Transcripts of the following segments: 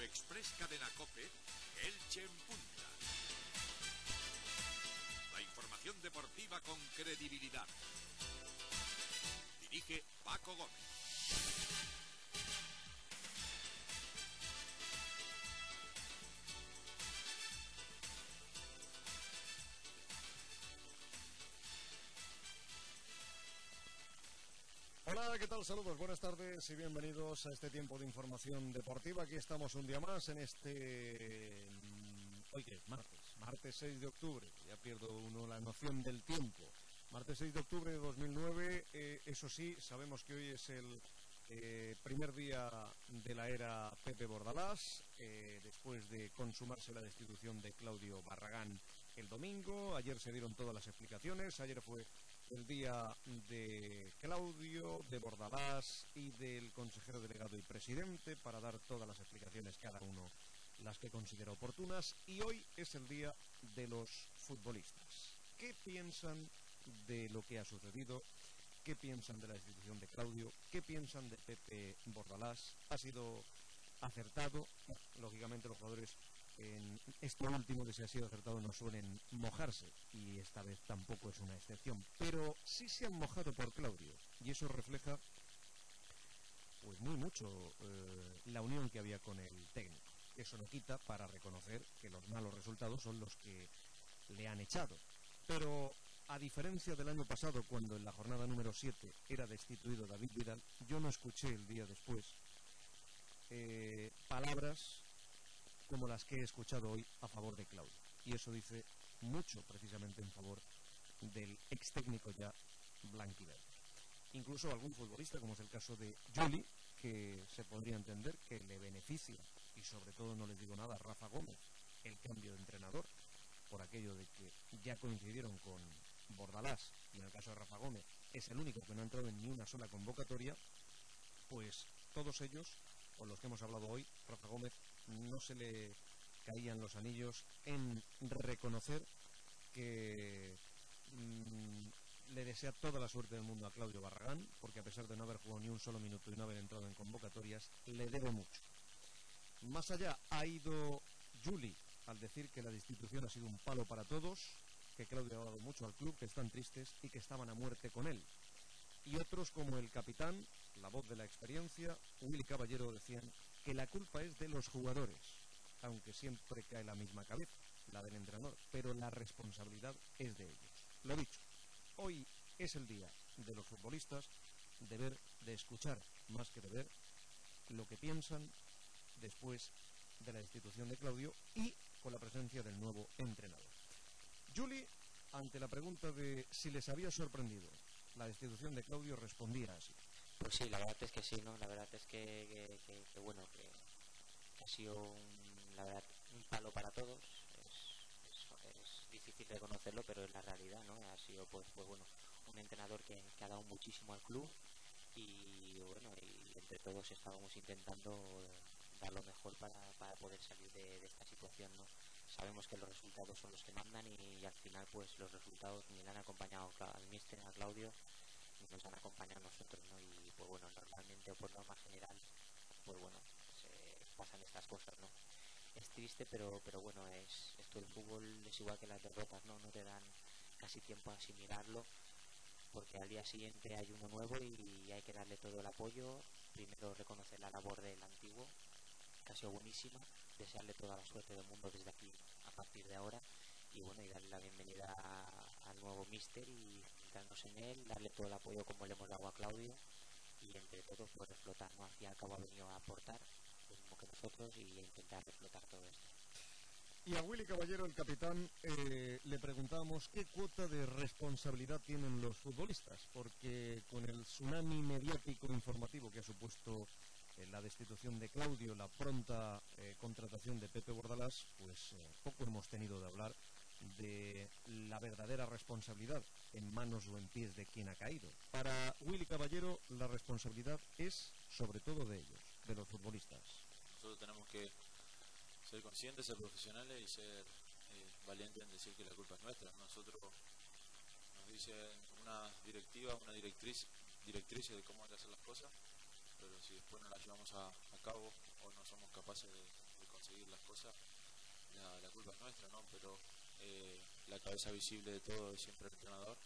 Express Cadena COPE, Elche en Punta. La información deportiva con credibilidad. Dirige Paco Gómez. Hola, ¿qué tal? Saludos, buenas tardes y bienvenidos a este tiempo de información deportiva. Aquí estamos un día más en hoy que es martes 6 de octubre, ya pierdo uno la noción del tiempo. Martes 6 de octubre de 2009, eso sí, sabemos que hoy es el primer día de la era Pepe Bordalás, después de consumarse la destitución de Claudio Barragán el domingo. Ayer se dieron todas las explicaciones, ayer fue el día de Claudio, de Bordalás y del consejero delegado y presidente para dar todas las explicaciones, cada uno las que considera oportunas, y hoy es el día de los futbolistas. ¿Qué piensan de lo que ha sucedido? ¿Qué piensan de la destitución de Claudio? ¿Qué piensan de Pepe Bordalás? ¿Ha sido acertado? Lógicamente los jugadores en esto último de si ha sido acertado no suelen mojarse, y esta vez tampoco es una excepción, pero sí se han mojado por Claudio, y eso refleja pues muy mucho la unión que había con el técnico. Eso no quita para reconocer que los malos resultados son los que le han echado, pero a diferencia del año pasado, cuando en la jornada número 7 era destituido David Vidal, yo no escuché el día después palabras como las que he escuchado hoy a favor de Claudio, y eso dice mucho precisamente en favor del ex técnico ya blanquiverde. Incluso algún futbolista, como es el caso de Juli, que se podría entender que le beneficia, y sobre todo no les digo nada a Rafa Gómez, el cambio de entrenador, por aquello de que ya coincidieron con Bordalás, y en el caso de Rafa Gómez es el único que no ha entrado en ni una sola convocatoria, pues todos ellos, con los que hemos hablado hoy, Rafa Gómez no se le caían los anillos en reconocer que le desea toda la suerte del mundo a Claudio Barragán, porque a pesar de no haber jugado ni un solo minuto y no haber entrado en convocatorias, le debe mucho. Más allá ha ido Juli al decir que la destitución ha sido un palo para todos, que Claudio ha dado mucho al club, que están tristes y que estaban a muerte con él. Y otros, como el capitán, la voz de la experiencia, Willy Caballero, decían que la culpa es de los jugadores, aunque siempre cae la misma cabeza, la del entrenador, pero la responsabilidad es de ellos. Lo dicho, hoy es el día de los futbolistas de escuchar más que de ver lo que piensan después de la destitución de Claudio y con la presencia del nuevo entrenador. Juli, ante la pregunta de si les había sorprendido la destitución de Claudio, respondía así. Pues sí, la verdad es que sí, ¿no? La verdad es que bueno, que ha sido la verdad, un palo para todos. Es difícil reconocerlo, pero es la realidad, ¿no? Ha sido pues bueno, un entrenador que ha dado muchísimo al club, y bueno, y entre todos estábamos intentando dar lo mejor para poder salir de esta situación, ¿no? Sabemos que los resultados son los que mandan, y al final pues los resultados ni le han acompañado al míster, a Claudio, ni nos han acompañado a nosotros, ¿no? Y pues bueno, normalmente o por norma general, pues bueno, se pasan estas cosas, ¿no? Es triste, pero bueno, esto del fútbol es igual que las derrotas, ¿no? No te dan casi tiempo a asimilarlo, porque al día siguiente hay uno nuevo y hay que darle todo el apoyo. Primero reconocer la labor del antiguo, que ha sido buenísima, desearle toda la suerte del mundo desde aquí a partir de ahora, y bueno, y darle la bienvenida al nuevo míster y centrarnos en él, darle todo el apoyo como le hemos dado a Claudio, y entre todos pues reflotar, ¿no? Al fin y al cabo ha venido a aportar lo mismo que nosotros y a intentar reflotar todo esto. Y a Willy Caballero, el capitán, le preguntábamos qué cuota de responsabilidad tienen los futbolistas, porque con el tsunami mediático informativo que ha supuesto la destitución de Claudio, la pronta contratación de Pepe Bordalás, pues poco hemos tenido de hablar de la verdadera responsabilidad en manos o en pies de quien ha caído. Para Willy Caballero, la responsabilidad es sobre todo de ellos, de los futbolistas. Nosotros tenemos que ser conscientes, ser profesionales y ser valientes en decir que la culpa es nuestra. Nosotros nos dice una directiva, una directriz de cómo hay que hacer las cosas, pero si después no las llevamos a cabo o no somos capaces de conseguir las cosas, la culpa es nuestra, ¿no? Pero la cabeza visible de todo es siempre el entrenador.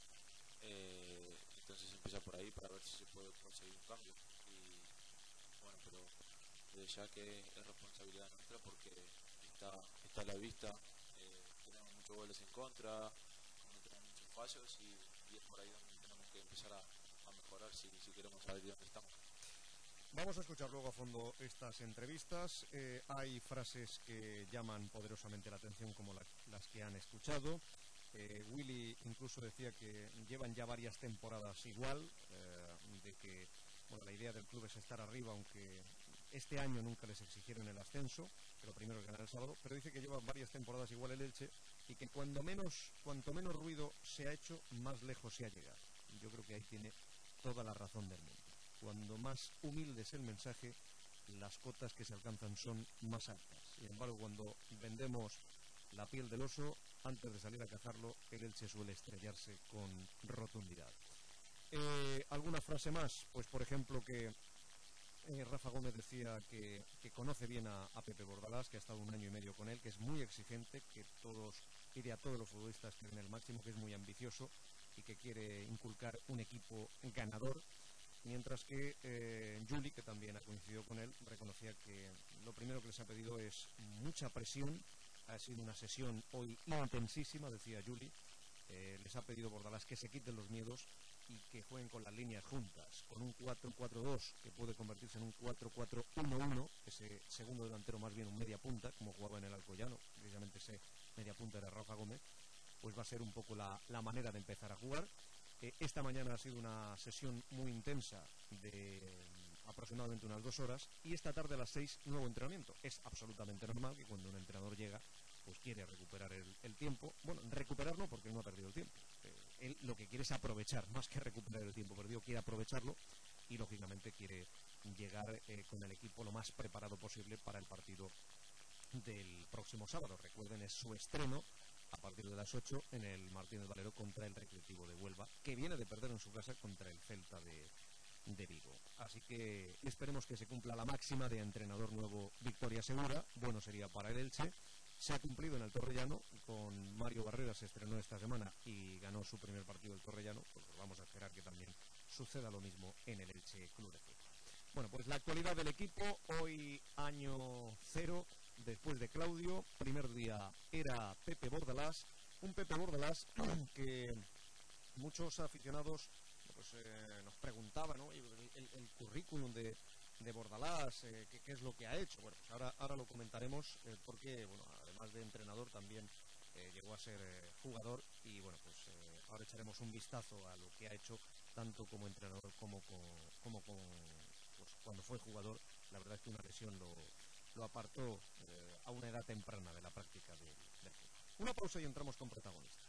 Entonces empieza por ahí para ver si se puede conseguir un cambio. Y bueno, pero desde ya que es responsabilidad nuestra porque está a la vista. Tenemos muchos goles en contra, cometemos muchos fallos y es por ahí donde tenemos que empezar a mejorar si queremos saber de dónde estamos. Vamos a escuchar luego a fondo estas entrevistas. Hay frases que llaman poderosamente la atención como las que han escuchado. Willy incluso decía que llevan ya varias temporadas igual, de que bueno, la idea del club es estar arriba, aunque este año nunca les exigieron el ascenso, que lo primero es ganar el sábado, pero dice que llevan varias temporadas igual el Elche y que cuanto menos ruido se ha hecho, más lejos se ha llegado. Yo creo que ahí tiene toda la razón del mundo. Cuando más humilde es el mensaje, las cotas que se alcanzan son más altas. Sin embargo, cuando vendemos la piel del oso, antes de salir a cazarlo, el Elche suele estrellarse con rotundidad. ¿Alguna frase más? Pues por ejemplo que Rafa Gómez decía que conoce bien a Pepe Bordalás, que ha estado 1 año y medio con él, que es muy exigente, que pide a todos los futbolistas que den el máximo, que es muy ambicioso y que quiere inculcar un equipo ganador. Mientras que Juli, que también ha coincidido con él, reconocía que lo primero que les ha pedido es mucha presión. Ha sido una sesión hoy intensísima, decía Juli. Les ha pedido Bordalás que se quiten los miedos y que jueguen con las líneas juntas, con un 4-4-2 que puede convertirse en un 4-4-1-1, ese segundo delantero más bien un media punta, como jugaba en el Alcoyano, precisamente ese media punta era Rafa Gómez, pues va a ser un poco la manera de empezar a jugar. Esta mañana ha sido una sesión muy intensa de aproximadamente unas 2 horas y esta tarde a las 6 nuevo entrenamiento. Es absolutamente normal que cuando un entrenador llega pues quiere recuperar el tiempo. Bueno, recuperar no, porque no ha perdido el tiempo. Él lo que quiere es aprovechar, más que recuperar el tiempo perdido, quiere aprovecharlo y lógicamente quiere llegar con el equipo lo más preparado posible para el partido del próximo sábado. Recuerden, es su estreno a partir de las 8 en el Martínez Valero contra el Recreativo de Huelva, que viene de perder en su casa contra el Celta de Vigo. Así que esperemos que se cumpla la máxima de entrenador nuevo, victoria segura. Bueno sería para el Elche. Se ha cumplido en el Torrellano, con Mario Barrera se estrenó esta semana y ganó su primer partido el Torrellano, pues vamos a esperar que también suceda lo mismo en el Elche Club de Fútbol. Bueno, pues la actualidad del equipo, hoy año 0, después de Claudio, primer día era Pepe Bordalás, un Pepe Bordalás que muchos aficionados pues, nos preguntaban, ¿no? el currículum de Bordalás, qué es lo que ha hecho. Bueno, pues ahora lo comentaremos porque, bueno, además de entrenador también llegó a ser jugador y, bueno, pues ahora echaremos un vistazo a lo que ha hecho tanto como entrenador como pues, cuando fue jugador. La verdad es que una lesión lo apartó a una edad temprana de la práctica del fútbol. Una pausa y entramos con protagonistas.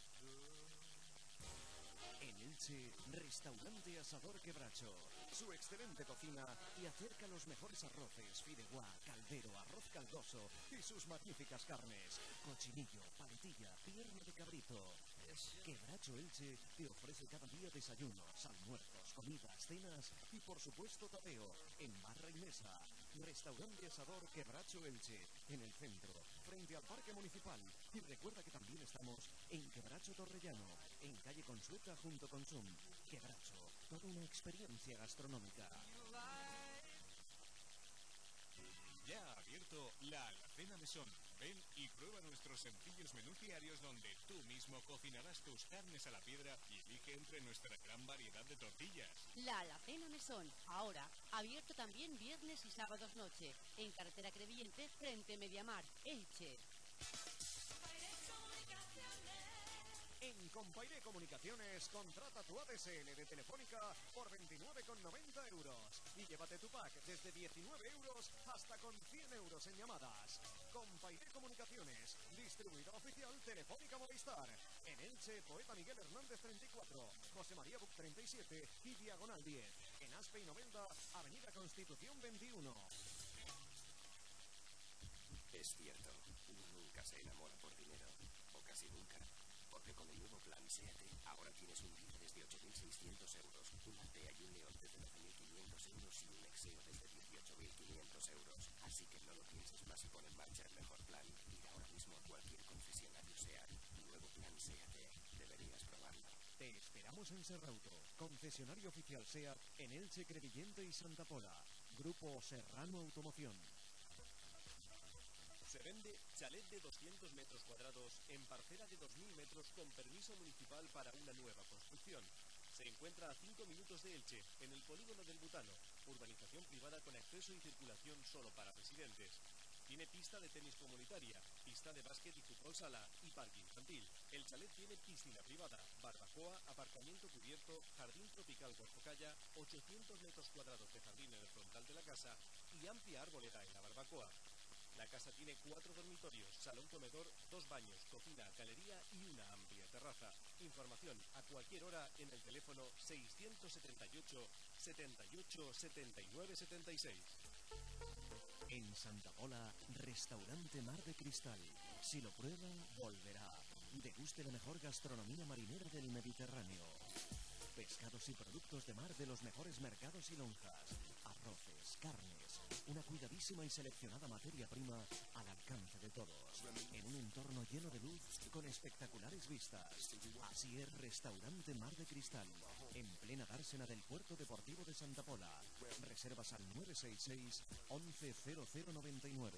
En Elche, Restaurante Asador Quebracho. Su excelente cocina te acerca los mejores arroces, fideuá, caldero, arroz caldoso y sus magníficas carnes. Cochinillo, paletilla, pierna de cabrito. Quebracho Elche te ofrece cada día desayunos, almuerzos, comidas, cenas y por supuesto tapeo en barra y mesa. Restaurante Asador Quebracho Elche, en el centro, frente al Parque Municipal. Y recuerda que también estamos en Quebracho Torrellano, en calle Consueta junto con Zoom. Quebracho, toda una experiencia gastronómica. Ya ha abierto la Alacena Mesón. Ven y prueba nuestros sencillos menús diarios donde tú mismo cocinarás tus carnes a la piedra y elige entre nuestra gran variedad de tortillas. La Alacena Mesón, ahora abierto también viernes y sábados noche, en carretera Crevillente frente Mediamar, Elche. En Compairé Comunicaciones, contrata tu ADSL de Telefónica por 29,90 euros y llévate tu pack desde 19 euros hasta con 100 euros en llamadas. Compairé Comunicaciones, distribuidor oficial Telefónica Movistar. En Elche, Poeta Miguel Hernández 34, José María Buc 37 y Diagonal 10. En Aspe y Novelda, Avenida Constitución 21. Es cierto, uno nunca se enamora por dinero, o casi nunca. Porque con el nuevo plan SEAT, ahora tienes un Leaf desde 8.600 euros, un Altea y un León desde 12.500 euros y un Nexeo desde 18.500 euros. Así que no lo pienses más y pon en marcha el mejor plan. Ir ahora mismo a cualquier concesionario SEAT. Nuevo plan SEAT. Deberías probarlo. Te esperamos en Serrauto, concesionario oficial SEAT en Elche, Crevillente y Santa Pola. Grupo Serrano Automoción. Se vende chalet de 200 metros cuadrados en parcela de 2.000 metros con permiso municipal para una nueva construcción. Se encuentra a 5 minutos de Elche, en el polígono del Butano. Urbanización privada con acceso y circulación solo para residentes. Tiene pista de tenis comunitaria, pista de básquet y fútbol sala y parque infantil. El chalet tiene piscina privada, barbacoa, aparcamiento cubierto, jardín tropical Huertocalla, 800 metros cuadrados de jardín en el frontal de la casa y amplia arboleda en la barbacoa. La casa tiene 4 dormitorios, salón comedor, 2 baños, cocina, galería y una amplia terraza. Información a cualquier hora en el teléfono 678 78 79 76. En Santa Pola, restaurante Mar de Cristal. Si lo prueba, volverá. Deguste la mejor gastronomía marinera del Mediterráneo. Pescados y productos de mar de los mejores mercados y lonjas. Arroces, carnes, una cuidadísima y seleccionada materia prima al alcance de todos. En un entorno lleno de luz con espectaculares vistas. Así es Restaurante Mar de Cristal, en plena dársena del Puerto Deportivo de Santa Pola. Reservas al 966 110099.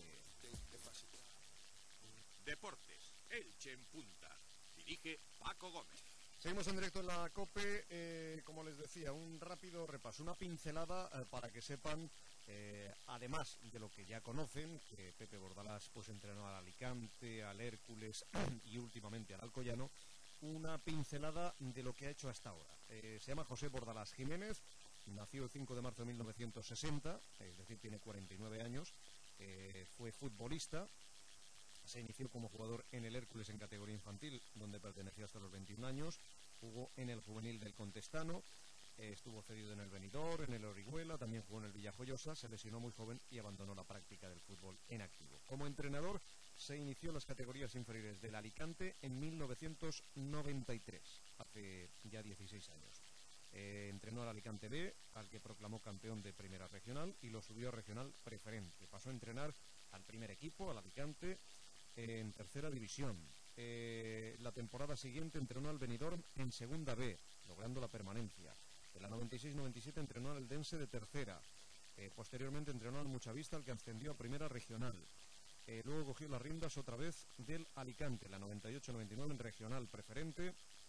Deportes, Elche en punta. Dirige Paco Gómez. Seguimos en directo en la COPE, como les decía, un rápido repaso, una pincelada para que sepan, además de lo que ya conocen, que Pepe Bordalás pues entrenó al Alicante, al Hércules y últimamente al Alcoyano, una pincelada de lo que ha hecho hasta ahora. Se llama José Bordalás Jiménez, nació el 5 de marzo de 1960, es decir, tiene 49 años, fue futbolista. Se inició como jugador en el Hércules en categoría infantil, donde perteneció hasta los 21 años. Jugó en el juvenil del Contestano, estuvo cedido en el Benidorm, en el Orihuela, también jugó en el Villajoyosa, se lesionó muy joven y abandonó la práctica del fútbol en activo. Como entrenador, se inició en las categorías inferiores del Alicante en 1993, hace ya 16 años. Entrenó al Alicante B, al que proclamó campeón de primera regional y lo subió a regional preferente. Pasó a entrenar al primer equipo, al Alicante, en tercera división. La temporada siguiente entrenó al Benidorm en segunda B, logrando la permanencia. En la 96-97 entrenó al Eldense de tercera. Posteriormente entrenó al Muchavista, al que ascendió a primera regional. Luego cogió las riendas otra vez del Alicante, la 98-99 en regional preferente.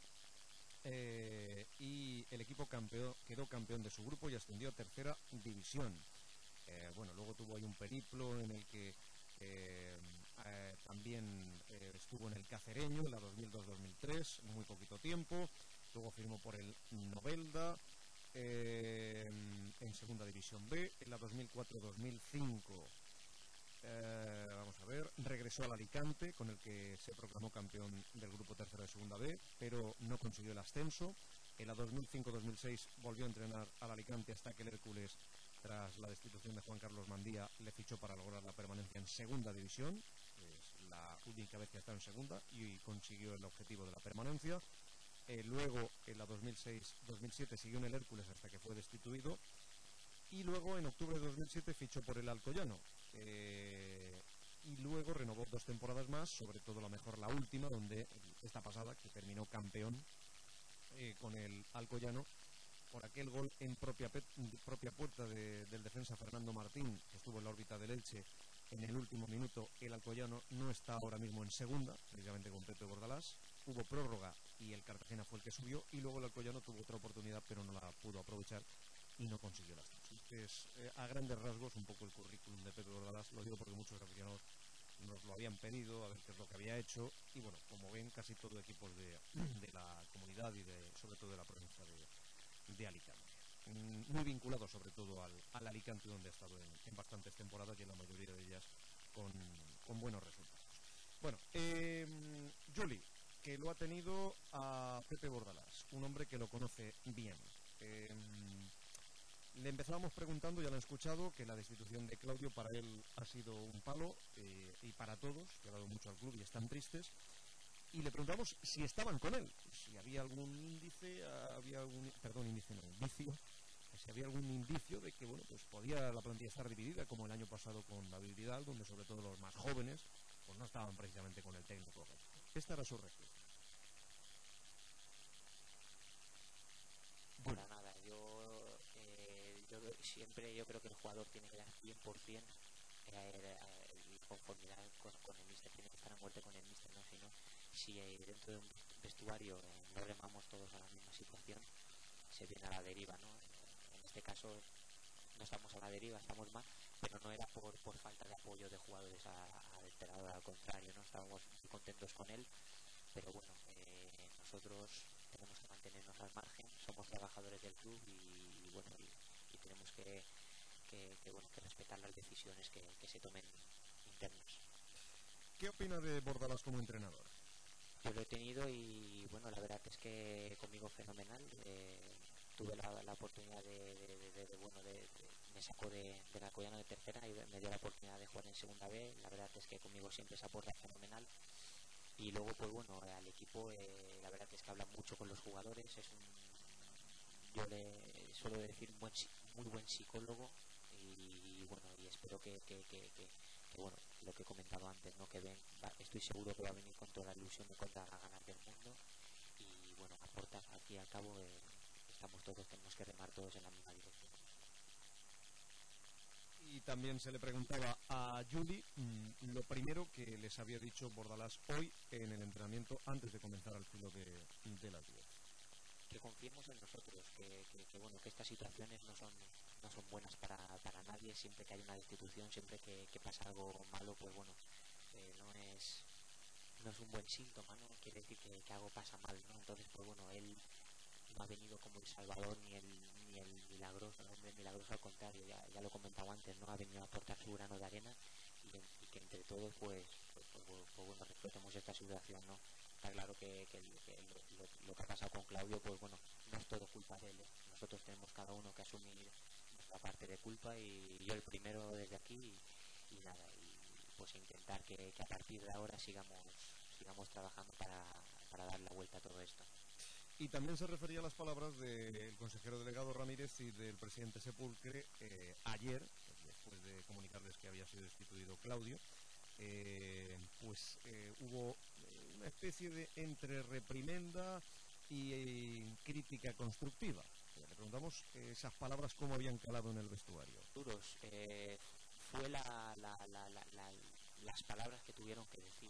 Y el equipo quedó campeón de su grupo y ascendió a tercera división. Luego tuvo ahí un periplo en el que también estuvo en el Cacereño en la 2002-2003, muy poquito tiempo. Luego firmó por el Novelda en segunda división B. En la 2004-2005 regresó al Alicante, con el que se proclamó campeón del grupo tercera de segunda B, pero no consiguió el ascenso. En la 2005-2006 volvió a entrenar al Alicante hasta que el Hércules, tras la destitución de Juan Carlos Mandía, le fichó para lograr la permanencia en segunda división. Es la única vez que ha estado en segunda y consiguió el objetivo de la permanencia. Luego, en la 2006-2007 siguió en el Hércules hasta que fue destituido. Y luego, en octubre de 2007, fichó por el Alcoyano. Y luego renovó 2 temporadas más, sobre todo la mejor la última, donde esta pasada, que terminó campeón con el Alcoyano, por aquel gol en propia puerta del defensa Fernando Martín, que estuvo en la órbita del Elche en el último minuto. El Alcoyano no está ahora mismo en segunda, precisamente con Pepe Bordalás. Hubo prórroga y el Cartagena fue el que subió, y luego el Alcoyano tuvo otra oportunidad, pero no la pudo aprovechar y no consiguió el ascenso. Es a grandes rasgos un poco el currículum de Pepe Bordalás. Lo digo porque muchos aficionados nos lo habían pedido, a ver qué es lo que había hecho, y bueno, como ven, casi todo equipos de la comunidad y sobre todo de la provincia de Alicante. Muy vinculado sobre todo al Alicante, donde ha estado en bastantes temporadas y en la mayoría de ellas con buenos resultados. Bueno, Juli, que lo ha tenido a Pepe Bordalás, un hombre que lo conoce bien. Le empezábamos preguntando, ya lo han escuchado, que la destitución de Claudio para él ha sido un palo, y para todos, que ha dado mucho al club y están tristes. Y le preguntamos si estaban con él, si había algún vicio, si había algún indicio de que, bueno, pues podía la plantilla estar dividida, como el año pasado con David Vidal, donde sobre todo los más jóvenes pues no estaban precisamente con el técnico. Esta era su respuesta. Para nada, yo creo que el jugador tiene que dar 100% y conformidad con el míster, tiene que estar a muerte con el míster, ¿no? Si dentro de un vestuario no remamos todos a la misma situación, se viene a la deriva, ¿no? En este caso no estamos a la deriva, estamos mal, pero no era por falta de apoyo de jugadores al entrenador, al contrario, ¿no? Estábamos muy contentos con él, pero bueno, nosotros tenemos que mantenernos al margen, somos trabajadores del club y bueno, y tenemos que respetar las decisiones que se tomen internas. ¿Qué opina de Bordalás como entrenador? Yo lo he tenido y bueno, la verdad es que conmigo fenomenal. Tuve la oportunidad me sacó de la Alcoyano de tercera y me dio la oportunidad de jugar en segunda B. La verdad es que conmigo siempre se aporta fenomenal. Y luego pues bueno, al equipo la verdad es que habla mucho con los jugadores, yo le suelo decir muy buen psicólogo y bueno, y espero que bueno, lo que he comentado antes, ¿no? Estoy seguro que va a venir con toda la ilusión de contra las ganas del mundo y bueno, aporta, aquí al cabo tenemos que remar todos en la misma dirección. Y también se le preguntaba a Juli lo primero que les había dicho Bordalás hoy en el entrenamiento antes de comenzar al filo de las 10. Que confiemos en nosotros, que estas situaciones no son buenas para nadie. Siempre que hay una destitución, siempre que pasa algo malo, pues bueno, no es un buen síntoma, ¿no? Quiere decir que algo pasa mal, ¿no? Entonces pues bueno, él no ha venido como el salvador ni el milagroso, el hombre milagroso, al contrario, ya lo comentaba antes, ¿no? Ha venido a aportar su grano de arena y que entre todos pues bueno, respetemos esta situación, ¿no? Está claro que lo que ha pasado con Claudio, pues bueno, no es todo culpa de él, ¿eh? Nosotros tenemos cada uno que asumir nuestra parte de culpa y yo el primero desde aquí y nada, y pues intentar que a partir de ahora sigamos trabajando para dar la vuelta a todo esto. Y también se refería a las palabras del consejero delegado Ramírez y del presidente Sepulcre ayer, después de comunicarles que había sido destituido Claudio, hubo una especie de entre reprimenda y crítica constructiva. Le preguntamos esas palabras cómo habían calado en el vestuario. Duros, fue las palabras que tuvieron que decir.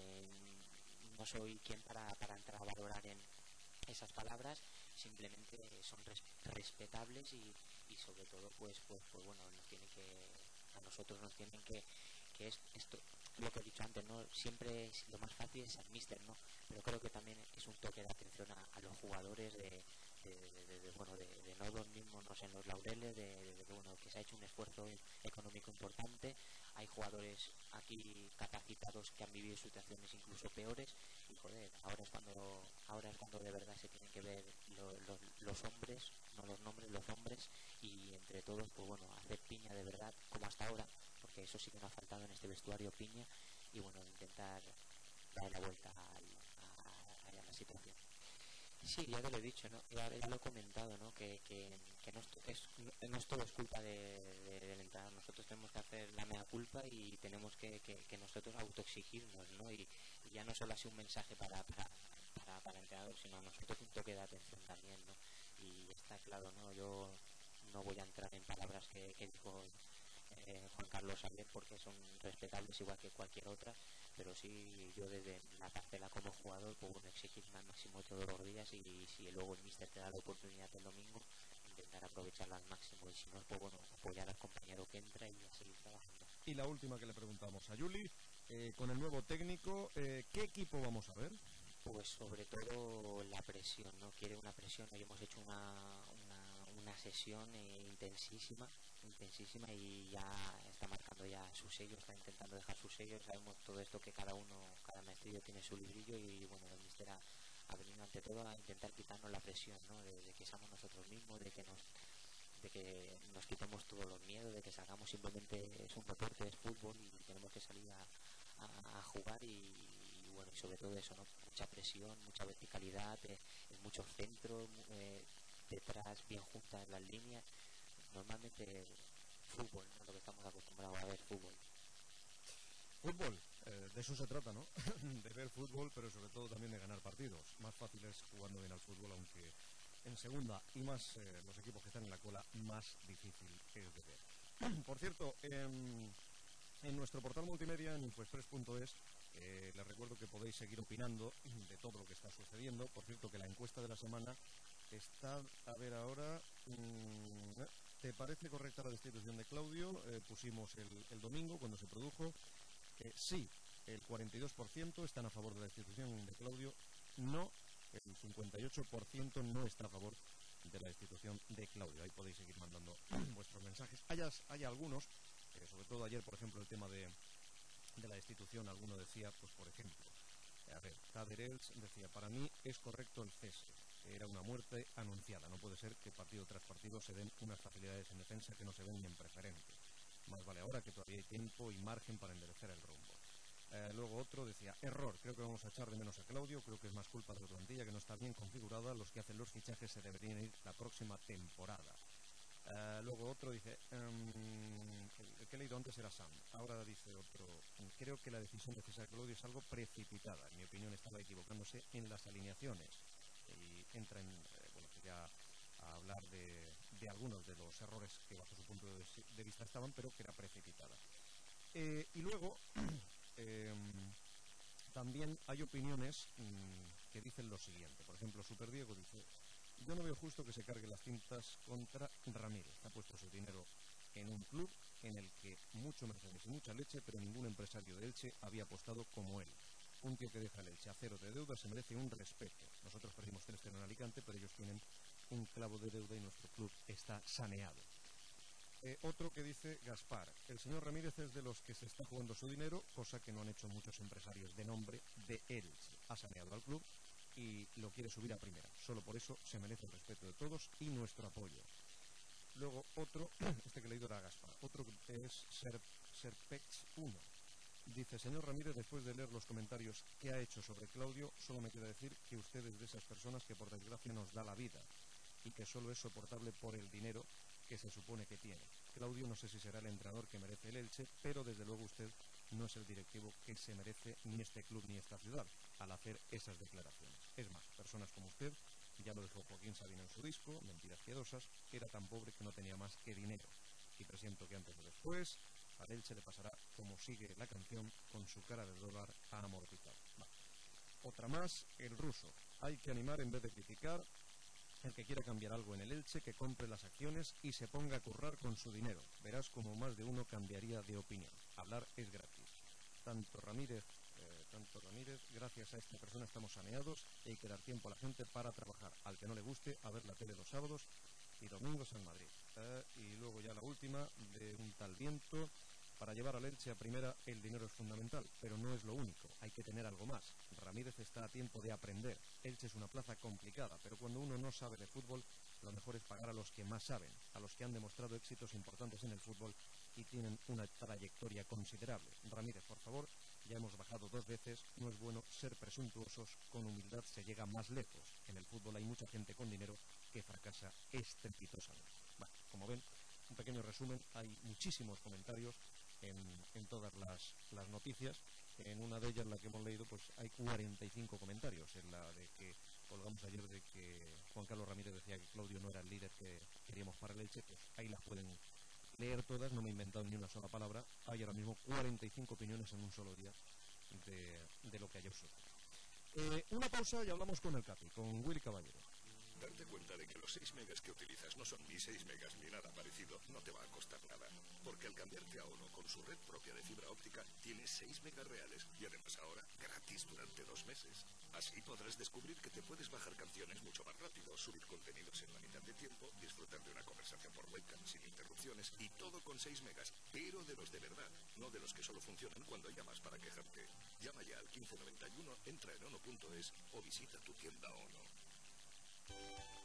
No soy quien para entrar a valorar en esas palabras, simplemente son respetables y sobre todo pues bueno, a nosotros nos tienen que es esto, lo que he dicho antes, ¿no? Siempre lo más fácil es el míster, ¿no? Pero creo que también es un toque de atención a los jugadores de no dormirnos en los laureles, que se ha hecho un esfuerzo económico importante. Hay jugadores aquí capacitados que han vivido situaciones incluso peores y joder, ahora es cuando de verdad se tienen que ver los hombres, no los nombres, los hombres, y entre todos pues bueno, hacer piña de verdad como hasta ahora, porque eso sí que nos ha faltado en este vestuario, piña, y bueno, intentar dar la vuelta a la situación. Sí, ya te lo he dicho, ¿no? Ya lo he comentado, ¿no? Que no es todo es culpa del entrenador. Nosotros tenemos que hacer la mea culpa y tenemos que nosotros autoexigirnos, ¿no? Y ya no solo ha sido un mensaje para el entrenador, sino a nosotros un toque de atención también, ¿no? Y está claro, ¿no? Yo no voy a entrar en palabras que dijo Juan Carlos ayer porque son respetables igual que cualquier otra, pero sí yo desde la parcela como jugador pues bueno, exigirme al máximo todos los días y si luego el míster te da la oportunidad el domingo, intentar aprovecharla al máximo y si no, pues bueno, apoyar al compañero que entra y a seguir trabajando. Y la última que le preguntamos a Juli, con el nuevo técnico, ¿qué equipo vamos a ver? Pues sobre todo la presión, ¿no? Quiere una presión, hoy hemos hecho una sesión intensísima y ya está marcando ya su sello, está intentando dejar su sello. Sabemos todo esto que cada maestrillo tiene su librillo y bueno, el míster ha venido ante todo a intentar quitarnos la presión, ¿no? De que seamos nosotros mismos, de que nos quitemos todos los miedos, de que salgamos simplemente, es un deporte, es fútbol y tenemos que salir a jugar y bueno, y sobre todo eso, ¿no? Mucha presión, mucha verticalidad, muchos centros, detrás bien juntas las líneas, normalmente fútbol, ¿no? Lo que estamos acostumbrados a ver, fútbol. Fútbol, de eso se trata, ¿no? De ver fútbol, pero sobre todo también de ganar partidos. Más fácil es jugando bien al fútbol, aunque en segunda y más los equipos que están en la cola, más difícil es de ver. Por cierto, en nuestro portal multimedia, en infoexpress.es, les recuerdo que podéis seguir opinando de todo lo que está sucediendo. Por cierto, que la encuesta de la semana está, a ver ahora, ¿te parece correcta la destitución de Claudio? Pusimos el domingo, cuando se produjo. Sí, el 42% están a favor de la destitución de Claudio. No, el 58% no está a favor de la destitución de Claudio. Ahí podéis seguir mandando vuestros mensajes. Hay algunos, sobre todo ayer, por ejemplo, el tema de la destitución, alguno decía, pues por ejemplo, a ver, Taderels decía, para mí es correcto el cese, era una muerte anunciada, no puede ser que partido tras partido se den unas facilidades en defensa que no se ven ni en preferente. Más vale ahora que todavía hay tiempo y margen para enderezar el rumbo. Luego otro decía, error, creo que vamos a echar de menos a Claudio, creo que es más culpa de la plantilla que no está bien configurada, los que hacen los fichajes se deberían ir la próxima temporada. Luego otro dice, el que he leído antes era Sam, ahora dice otro, creo que la decisión de cesar a Claudio es algo precipitada, en mi opinión estaba equivocándose en las alineaciones. Y entra en, bueno, pues ya a hablar de algunos de los errores que bajo su punto de vista estaban, pero que era precipitada. Y luego también hay opiniones que dicen lo siguiente. Por ejemplo, Super Diego dice, yo no veo justo que se cargue las tintas contra Ramírez. Ha puesto su dinero en un club en el que mucho Mercedes y mucha leche, pero ningún empresario de Elche había apostado como él. Un tío que deja el Elche a cero de deuda se merece un respeto. Nosotros perdimos 3-0 en Alicante, pero ellos tienen un clavo de deuda y nuestro club está saneado. Otro que dice Gaspar, el señor Ramírez es de los que se está jugando su dinero, cosa que no han hecho muchos empresarios de nombre de Elche. Ha saneado al club y lo quiere subir a primera. Solo por eso se merece el respeto de todos y nuestro apoyo. Luego otro, este que he leído era Gaspar, otro es Serpex 1. Dice, señor Ramírez, después de leer los comentarios que ha hecho sobre Claudio, solo me queda decir que usted es de esas personas que por desgracia nos da la vida y que solo es soportable por el dinero que se supone que tiene. Claudio no sé si será el entrenador que merece el Elche, pero desde luego usted no es el directivo que se merece ni este club ni esta ciudad al hacer esas declaraciones. Es más, personas como usted, ya lo dijo Joaquín Sabina en su disco, Mentiras piadosas, era tan pobre que no tenía más que dinero. Y presiento que antes o después al Elche le pasará como sigue la canción, con su cara de dólar amortizado. Vale. Otra más, el ruso. Hay que animar en vez de criticar. El que quiera cambiar algo en el Elche, que compre las acciones y se ponga a currar con su dinero. Verás como más de uno cambiaría de opinión. Hablar es gratis. Tanto Ramírez, gracias a esta persona estamos saneados y hay que dar tiempo a la gente para trabajar. Al que no le guste, a ver la tele los sábados y domingos en Madrid. Y luego ya la última, de un tal viento. Para llevar al Elche a primera el dinero es fundamental, pero no es lo único, hay que tener algo más. Ramírez está a tiempo de aprender. Elche es una plaza complicada, pero cuando uno no sabe de fútbol, lo mejor es pagar a los que más saben, a los que han demostrado éxitos importantes en el fútbol y tienen una trayectoria considerable. Ramírez, por favor, ya hemos bajado 2 veces, no es bueno ser presuntuosos, con humildad se llega más lejos. En el fútbol hay mucha gente con dinero que fracasa estrepitosamente. Bueno, como ven, un pequeño resumen, hay muchísimos comentarios en todas las noticias. En una de ellas, la que hemos leído, pues hay 45 comentarios. En la de que colgamos ayer de que Juan Carlos Ramírez decía que Claudio no era el líder que queríamos para el Elche, pues ahí las pueden leer todas, no me he inventado ni una sola palabra. Hay ahora mismo 45 opiniones en un solo día de lo que ayer sucedió. Una pausa y hablamos con el Capi, con Willy Caballero. Darte cuenta de que los 6 megas que utilizas no son ni 6 megas ni nada parecido no te va a costar nada. Porque al cambiarte a ONO con su red propia de fibra óptica, tienes 6 megas reales y además ahora gratis durante 2 meses. Así podrás descubrir que te puedes bajar canciones mucho más rápido, subir contenidos en la mitad de tiempo, disfrutar de una conversación por webcam sin interrupciones y todo con 6 megas, pero de los de verdad, no de los que solo funcionan cuando llamas para quejarte. Llama ya al 1591, entra en ono.es o visita tu tienda ONO.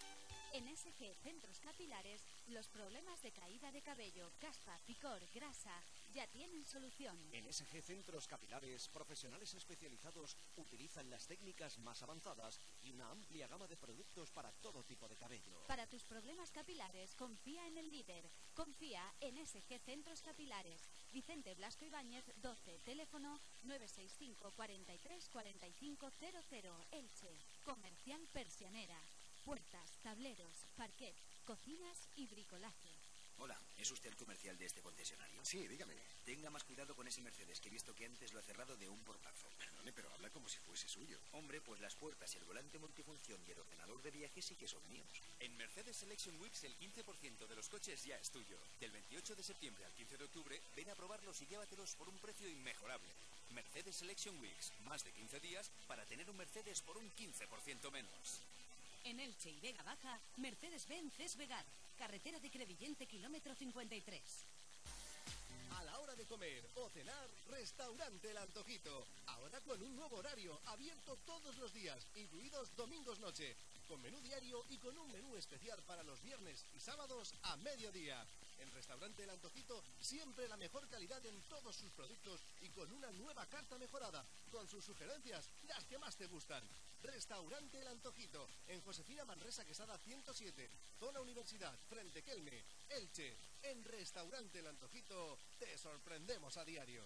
En SG Centros Capilares, los problemas de caída de cabello, caspa, picor, grasa, ya tienen solución. En SG Centros Capilares, profesionales especializados utilizan las técnicas más avanzadas y una amplia gama de productos para todo tipo de cabello. Para tus problemas capilares, confía en el líder. Confía en SG Centros Capilares. Vicente Blasco Ibáñez, 12, teléfono 965 43 45 00, Elche. Comercial Persianera. Puertas, tableros, parquet, cocinas y bricolaje. Hola, ¿es usted el comercial de este concesionario? Sí, dígame. Tenga más cuidado con ese Mercedes, que he visto que antes lo ha cerrado de un portazo. Perdone, pero habla como si fuese suyo. Hombre, pues las puertas, el volante multifunción y el ordenador de viaje sí que son míos. En Mercedes Selection Weeks el 15% de los coches ya es tuyo. Del 28 de septiembre al 15 de octubre, ven a probarlos y llévatelos por un precio inmejorable. Mercedes Selection Weeks, más de 15 días para tener un Mercedes por un 15% menos. En Elche y Vega Baja, Mercedes-Benz CES Vegar, carretera de Crevillente, kilómetro 53. A la hora de comer o cenar, Restaurante El Antojito. Ahora con un nuevo horario, abierto todos los días, incluidos domingos noche, con menú diario y con un menú especial para los viernes y sábados a mediodía. En Restaurante El Antojito, siempre la mejor calidad en todos sus productos y con una nueva carta mejorada, con sus sugerencias, las que más te gustan. Restaurante El Antojito, en Josefina Manresa Quesada 107, zona Universidad, frente Kelme, Elche. En Restaurante El Antojito, te sorprendemos a diario.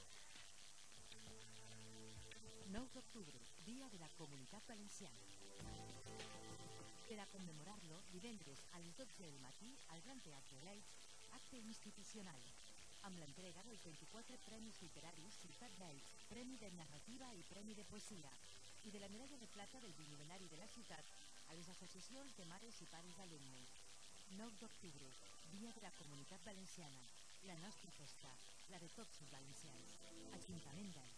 9 d'octubre, Dia de la Comunitat Valenciana. Per a commemorar-lo, divendres a les 12 del matí, al Gran Teatre Leitch, acte institucional, amb l'entrega dels 24 Premis Literaris Ciutat d'Elx, Premi de Narrativa i Premi de Poesia, i de la medalla de plata del binomionari de la ciutat a les associacions de mares i pares d'alumnes. 9 d'octubre, Dia de la Comunitat Valenciana, la nostra festa, la de tots els valencians. Ajuntament d'Elx.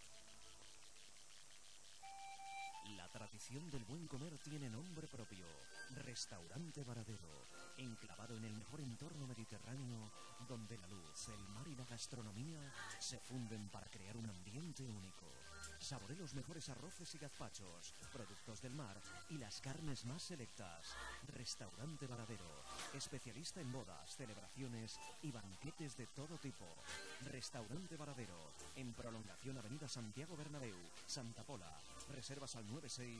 La tradición del buen comer tiene nombre propio. Restaurante Varadero, enclavado en el mejor entorno mediterráneo, donde la luz, el mar y la gastronomía se funden para crear un ambiente único. Saboree los mejores arroces y gazpachos, productos del mar y las carnes más selectas. Restaurante Varadero, especialista en bodas, celebraciones y banquetes de todo tipo. Restaurante Varadero, en prolongación Avenida Santiago Bernabéu, Santa Pola. Reservas al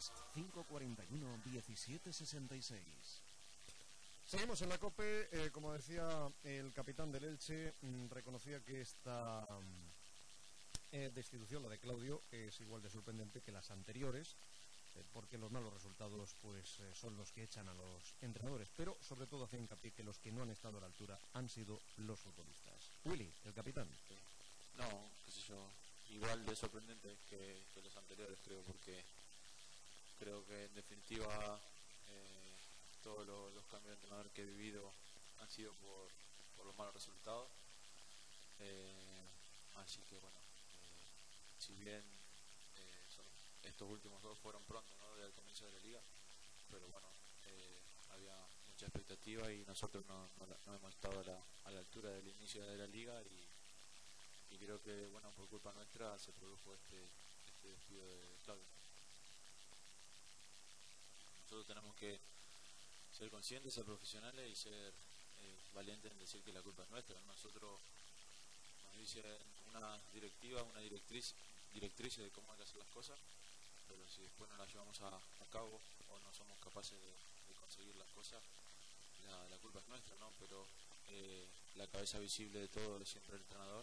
96-541-1766. Seguimos en la COPE. Como decía el capitán del Elche, reconocía que esta destitución, la de Claudio, es igual de sorprendente que las anteriores, porque los malos resultados pues son los que echan a los entrenadores, pero sobre todo hace hincapié que los que no han estado a la altura han sido los futbolistas. Willy, el capitán. No, qué sé yo, igual de sorprendente que los anteriores, creo, porque creo que en definitiva todos los cambios de entrenador que he vivido han sido por los malos resultados. Así que bueno, si bien estos últimos dos fueron pronto, ¿no?, desde el comienzo de la liga, pero bueno, había mucha expectativa y nosotros no hemos estado a la altura del inicio de la liga y creo que bueno, por culpa nuestra se produjo este despido de Claudio. Nosotros tenemos que ser conscientes, ser profesionales y ser valientes en decir que la culpa es nuestra. Nosotros nos dicen una directiva, una directriz de cómo hay que hacer las cosas, pero si después no las llevamos a cabo o no somos capaces de conseguir las cosas, la culpa es nuestra, ¿no? Pero la cabeza visible de todo es siempre el entrenador.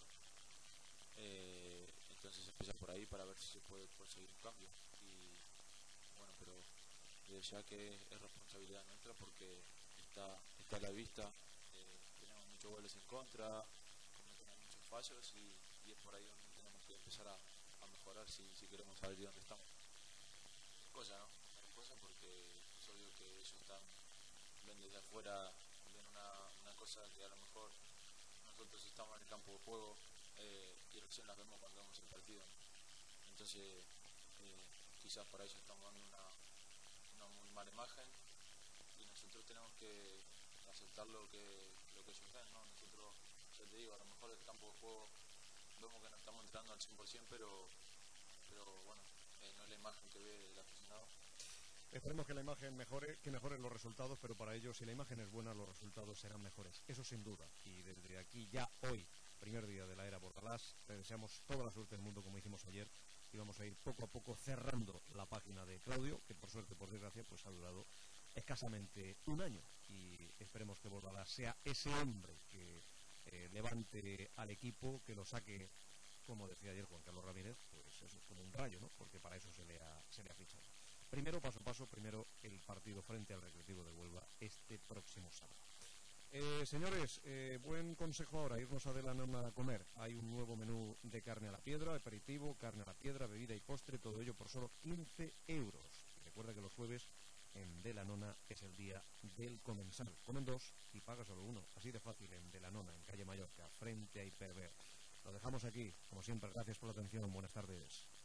Entonces empieza por ahí para ver si se puede conseguir un cambio y bueno, pero ya que es responsabilidad nuestra porque está a la vista, tenemos muchos goles en contra, cometemos muchos fallos y es por ahí donde tenemos que empezar a mejorar si queremos saber de dónde estamos. Cosa, ¿no? Cosa porque es obvio que ellos ven desde afuera, ven una cosa que a lo mejor nosotros estamos en el campo de juego y recién las vemos cuando vemos el partido, ¿no? Entonces quizás para ellos estamos dando una muy mala imagen y nosotros tenemos que aceptar lo que ellos ven, ¿no? Nosotros, ya te digo, a lo mejor el campo de juego vemos que no estamos entrando al 100%, pero bueno, no es la imagen que ve el aficionado. Esperemos que la imagen mejore, que mejoren los resultados, pero para ello, si la imagen es buena, los resultados serán mejores. Eso sin duda. Y desde aquí, ya hoy, primer día de la era Bordalás, te deseamos toda la suerte del mundo, como hicimos ayer, y vamos a ir poco a poco cerrando la página de Claudio, que por suerte, por desgracia, pues ha durado escasamente un año. Y esperemos que Bordalás sea ese hombre que levante al equipo, que lo saque, como decía ayer Juan Carlos Ramírez, pues eso, como un rayo, ¿no? Porque para eso se le ha fichado. Primero, paso a paso, primero el partido frente al Recreativo de Huelva este próximo sábado. Señores, buen consejo ahora, irnos a De la Nona a comer. Hay un nuevo menú de carne a la piedra, aperitivo, carne a la piedra, bebida y postre, todo ello por solo 15 euros. Y recuerda que los jueves en De la Nona es el día del comensal. Comen dos y paga solo uno. Así de fácil en De la Nona, en calle Mallorca, frente a Hiperver. Lo dejamos aquí, como siempre, gracias por la atención, buenas tardes.